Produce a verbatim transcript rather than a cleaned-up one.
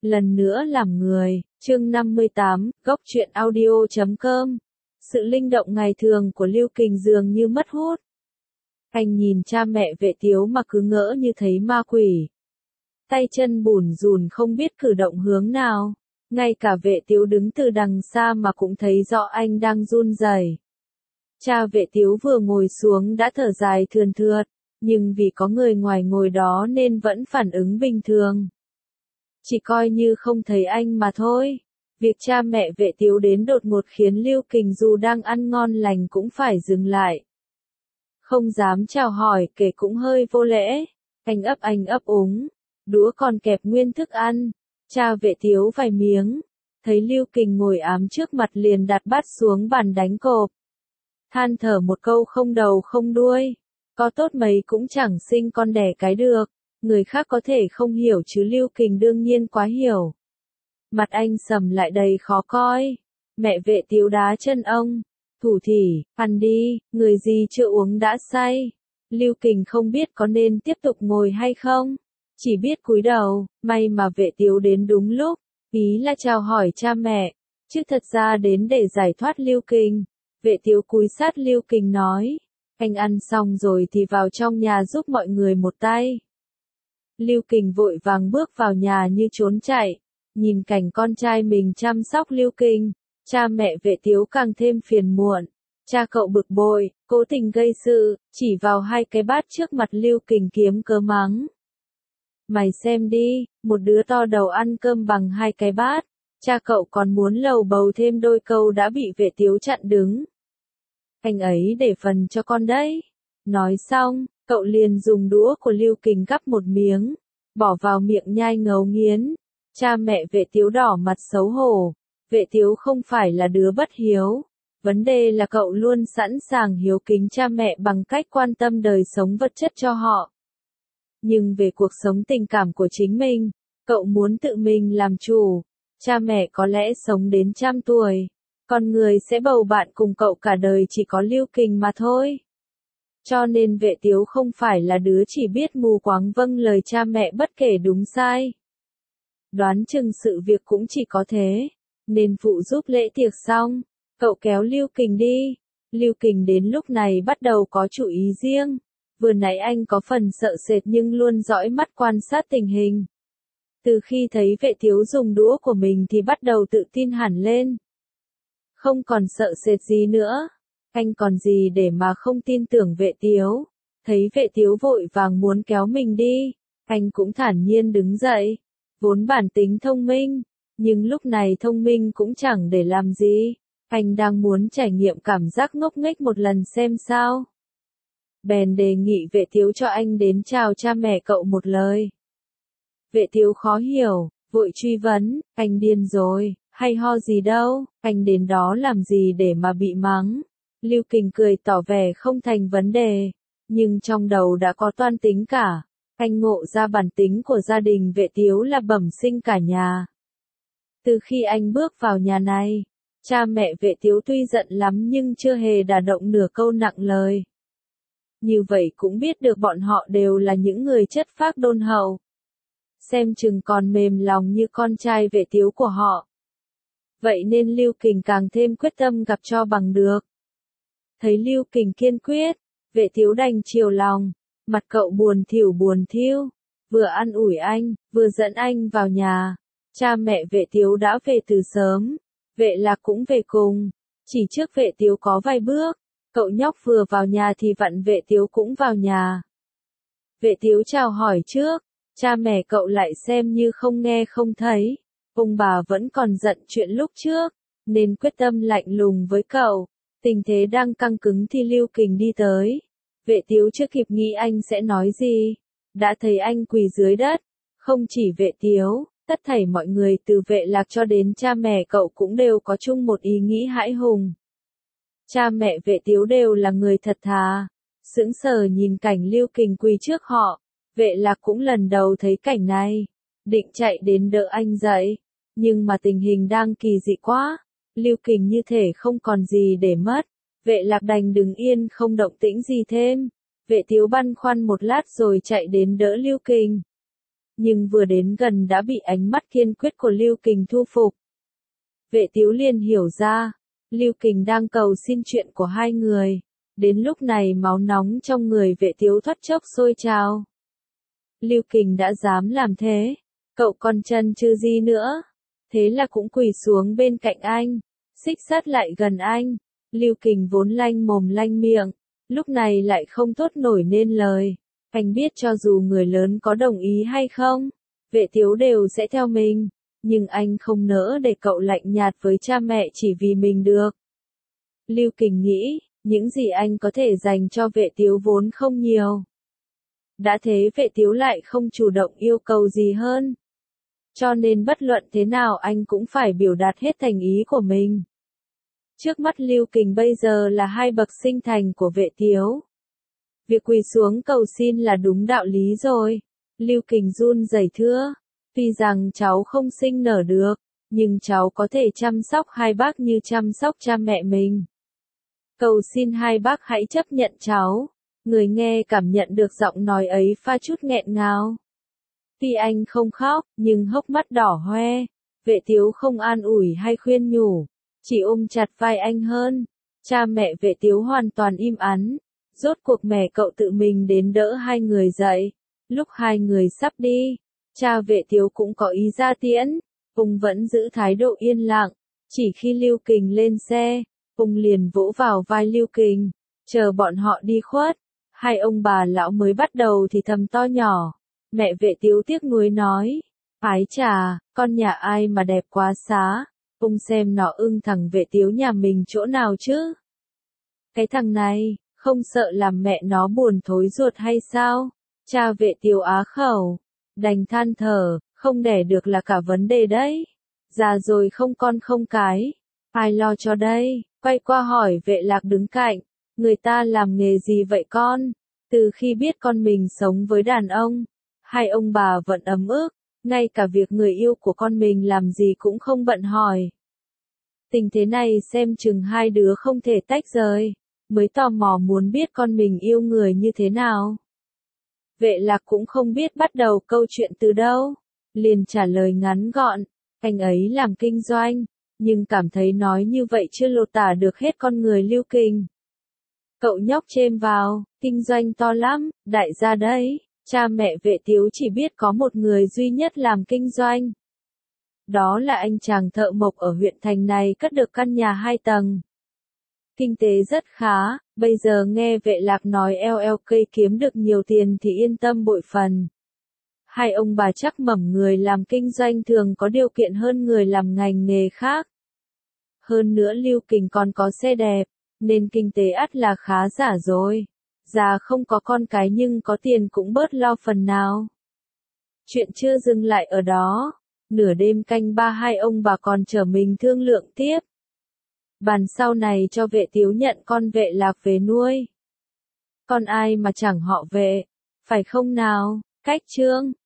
Lần nữa làm người, chương năm mươi tám, góc truyện audio chấm com. Sự linh động ngày thường của Lưu Kình dường như mất hút. Anh nhìn cha mẹ Vệ Tiếu mà cứ ngỡ như thấy ma quỷ. Tay chân bủn rủn không biết cử động hướng nào. Ngay cả Vệ Tiếu đứng từ đằng xa mà cũng thấy rõ anh đang run rẩy. Cha Vệ Tiếu vừa ngồi xuống đã thở dài thườn thượt, nhưng vì có người ngoài ngồi đó nên vẫn phản ứng bình thường. Chỉ coi như không thấy anh mà thôi. Việc cha mẹ Vệ Tiếu đến đột ngột khiến Lưu Kình dù đang ăn ngon lành cũng phải dừng lại. Không dám chào hỏi, kể cũng hơi vô lễ. Anh ấp anh ấp úng, đũa còn kẹp nguyên thức ăn. Cha Vệ Tiếu vài miếng, thấy Lưu Kình ngồi ám trước mặt liền đặt bát xuống bàn đánh cộp. Than thở một câu không đầu không đuôi, có tốt mấy cũng chẳng sinh con đẻ cái được. Người khác có thể không hiểu chứ Lưu Kình đương nhiên quá hiểu. Mặt anh sầm lại đầy khó coi. Mẹ Vệ Tiếu đá chân ông. Thủ thỉ, ăn đi, người gì chưa uống đã say. Lưu Kình không biết có nên tiếp tục ngồi hay không. Chỉ biết cúi đầu, may mà Vệ Tiếu đến đúng lúc. Ý là chào hỏi cha mẹ, chứ thật ra đến để giải thoát Lưu Kình. Vệ Tiếu cúi sát Lưu Kình nói. Anh ăn xong rồi thì vào trong nhà giúp mọi người một tay. Lưu Kình vội vàng bước vào nhà như trốn chạy, nhìn cảnh con trai mình chăm sóc Lưu Kình, cha mẹ Vệ Tiếu càng thêm phiền muộn. Cha cậu bực bội, cố tình gây sự, chỉ vào hai cái bát trước mặt Lưu Kình kiếm cớ mắng. Mày xem đi, một đứa to đầu ăn cơm bằng hai cái bát, cha cậu còn muốn lầu bầu thêm đôi câu đã bị Vệ Tiếu chặn đứng. Anh ấy để phần cho con đấy. Nói xong, cậu liền dùng đũa của Lưu Kình gắp một miếng, bỏ vào miệng nhai ngấu nghiến. Cha mẹ Vệ Tiếu đỏ mặt xấu hổ. Vệ Tiếu không phải là đứa bất hiếu. Vấn đề là cậu luôn sẵn sàng hiếu kính cha mẹ bằng cách quan tâm đời sống vật chất cho họ. Nhưng về cuộc sống tình cảm của chính mình, cậu muốn tự mình làm chủ. Cha mẹ có lẽ sống đến trăm tuổi. Con người sẽ bầu bạn cùng cậu cả đời chỉ có Lưu Kình mà thôi. Cho nên Vệ Tiếu không phải là đứa chỉ biết mù quáng vâng lời cha mẹ bất kể đúng sai. Đoán chừng sự việc cũng chỉ có thế. Nên phụ giúp lễ tiệc xong, cậu kéo Lưu Kình đi. Lưu Kình đến lúc này bắt đầu có chủ ý riêng. Vừa nãy anh có phần sợ sệt nhưng luôn dõi mắt quan sát tình hình. Từ khi thấy Vệ Tiếu dùng đũa của mình thì bắt đầu tự tin hẳn lên. Không còn sợ sệt gì nữa. Anh còn gì để mà không tin tưởng Vệ Tiếu. Thấy Vệ Tiếu vội vàng muốn kéo mình đi, anh cũng thản nhiên đứng dậy. Vốn bản tính thông minh, nhưng lúc này thông minh cũng chẳng để làm gì. Anh đang muốn trải nghiệm cảm giác ngốc nghếch một lần xem sao. Bèn đề nghị Vệ Tiếu cho anh đến chào cha mẹ cậu một lời. Vệ Tiếu khó hiểu, vội truy vấn, anh điên rồi, hay ho gì đâu, anh đến đó làm gì để mà bị mắng. Lưu Kình cười tỏ vẻ không thành vấn đề, nhưng trong đầu đã có toan tính cả. Anh ngộ ra bản tính của gia đình Vệ Tiếu là bẩm sinh cả nhà. Từ khi anh bước vào nhà này, cha mẹ Vệ Tiếu tuy giận lắm nhưng chưa hề đả động nửa câu nặng lời. Như vậy cũng biết được bọn họ đều là những người chất phác đôn hậu. Xem chừng còn mềm lòng như con trai Vệ Tiếu của họ. Vậy nên Lưu Kình càng thêm quyết tâm gặp cho bằng được. Thấy Lưu Kình kiên quyết, Vệ Tiếu đành chiều lòng. Mặt cậu buồn thỉu buồn thiu, vừa an ủi anh, vừa dẫn anh vào nhà. Cha mẹ Vệ Tiếu đã về từ sớm, Vệ Lạc cũng về cùng. Chỉ trước Vệ Tiếu có vài bước, cậu nhóc vừa vào nhà thì vặn Vệ Tiếu cũng vào nhà. Vệ Tiếu chào hỏi trước, cha mẹ cậu lại xem như không nghe không thấy. Ông bà vẫn còn giận chuyện lúc trước, nên quyết tâm lạnh lùng với cậu. Tình thế đang căng cứng thì Lưu Kình đi tới. Vệ Tiếu chưa kịp nghĩ anh sẽ nói gì, đã thấy anh quỳ dưới đất. Không chỉ Vệ Tiếu, tất thảy mọi người từ Vệ Lạc cho đến cha mẹ cậu cũng đều có chung một ý nghĩ hãi hùng. Cha mẹ Vệ Tiếu đều là người thật thà, sững sờ nhìn cảnh Lưu Kình quỳ trước họ. Vệ Lạc cũng lần đầu thấy cảnh này, định chạy đến đỡ anh dậy, nhưng mà tình hình đang kỳ dị quá. Lưu Kình như thể không còn gì để mất. Vệ Lạc đành đứng yên không động tĩnh gì thêm. Vệ Tiếu băn khoăn một lát rồi chạy đến đỡ Lưu Kình. nhưng vừa đến gần đã bị ánh mắt kiên quyết của Lưu Kình thu phục. Vệ Tiếu liền hiểu ra, Lưu Kình đang cầu xin chuyện của hai người. Đến lúc này máu nóng trong người Vệ Tiếu thoát chốc sôi trào. Lưu Kình đã dám làm thế, cậu còn chần chừ gì nữa? Thế là cũng quỳ xuống bên cạnh anh, xích sát lại gần anh. Lưu Kình vốn lanh mồm lanh miệng, lúc này lại không thốt nổi nên lời. Anh biết cho dù người lớn có đồng ý hay không, Vệ Tiếu đều sẽ theo mình, nhưng anh không nỡ để cậu lạnh nhạt với cha mẹ chỉ vì mình được. Lưu Kình nghĩ, những gì anh có thể dành cho Vệ Tiếu vốn không nhiều. Đã thế Vệ Tiếu lại không chủ động yêu cầu gì hơn. Cho nên bất luận thế nào anh cũng phải biểu đạt hết thành ý của mình. Trước mắt Lưu Kình bây giờ là hai bậc sinh thành của Vệ Tiếu. Việc quỳ xuống cầu xin là đúng đạo lý rồi. Lưu Kình run rẩy thưa, tuy rằng cháu không sinh nở được, nhưng cháu có thể chăm sóc hai bác như chăm sóc cha mẹ mình. Cầu xin hai bác hãy chấp nhận cháu. Người nghe cảm nhận được giọng nói ấy pha chút nghẹn ngào. Tuy anh không khóc, nhưng hốc mắt đỏ hoe. Vệ Tiếu không an ủi hay khuyên nhủ, chỉ ôm chặt vai anh hơn. Cha mẹ Vệ Tiếu hoàn toàn im ắng. Rốt cuộc mẹ cậu tự mình đến đỡ hai người dậy. Lúc hai người sắp đi, cha Vệ Tiếu cũng có ý ra tiễn. Ông vẫn giữ thái độ yên lặng. Chỉ khi Lưu Kình lên xe, ông liền vỗ vào vai Lưu Kình, chờ bọn họ đi khuất. Hai ông bà lão mới bắt đầu thì thầm to nhỏ. Mẹ Vệ Tiếu tiếc nuối nói, ái chà, con nhà ai mà đẹp quá xá. Ông xem nó ưng thằng Vệ Tiếu nhà mình chỗ nào chứ? Cái thằng này, không sợ làm mẹ nó buồn thối ruột hay sao? Cha Vệ Tiếu á khẩu, đành than thở, không đẻ được là cả vấn đề đấy. Già rồi không con không cái, ai lo cho đây? Quay qua hỏi Vệ Lạc đứng cạnh, người ta làm nghề gì vậy con? Từ khi biết con mình sống với đàn ông, hai ông bà vẫn ấm ức, ngay cả việc người yêu của con mình làm gì cũng không bận hỏi. Tình thế này xem chừng hai đứa không thể tách rời, mới tò mò muốn biết con mình yêu người như thế nào. Vệ Lạc cũng không biết bắt đầu câu chuyện từ đâu, liền trả lời ngắn gọn, anh ấy làm kinh doanh, nhưng cảm thấy nói như vậy chưa lột tả được hết con người Lưu Kình. Cậu nhóc chêm vào, kinh doanh to lắm, đại gia đấy. Cha mẹ Vệ Tiếu chỉ biết có một người duy nhất làm kinh doanh. Đó là anh chàng thợ mộc ở huyện thành này cất được căn nhà hai tầng. Kinh tế rất khá, bây giờ nghe Vệ Lạc nói eo eo cây kiếm được nhiều tiền thì yên tâm bội phần. Hai ông bà chắc mẩm người làm kinh doanh thường có điều kiện hơn người làm ngành nghề khác. Hơn nữa Lưu Kình còn có xe đẹp, nên kinh tế ắt là khá giả rồi. Già không có con cái nhưng có tiền cũng bớt lo phần nào. Chuyện chưa dừng lại ở đó. Nửa đêm canh ba hai ông bà còn chở mình thương lượng tiếp. Bàn sau này cho Vệ Tiếu nhận con Vệ Lạc về nuôi. Con ai mà chẳng họ Vệ, phải không nào? Cách chương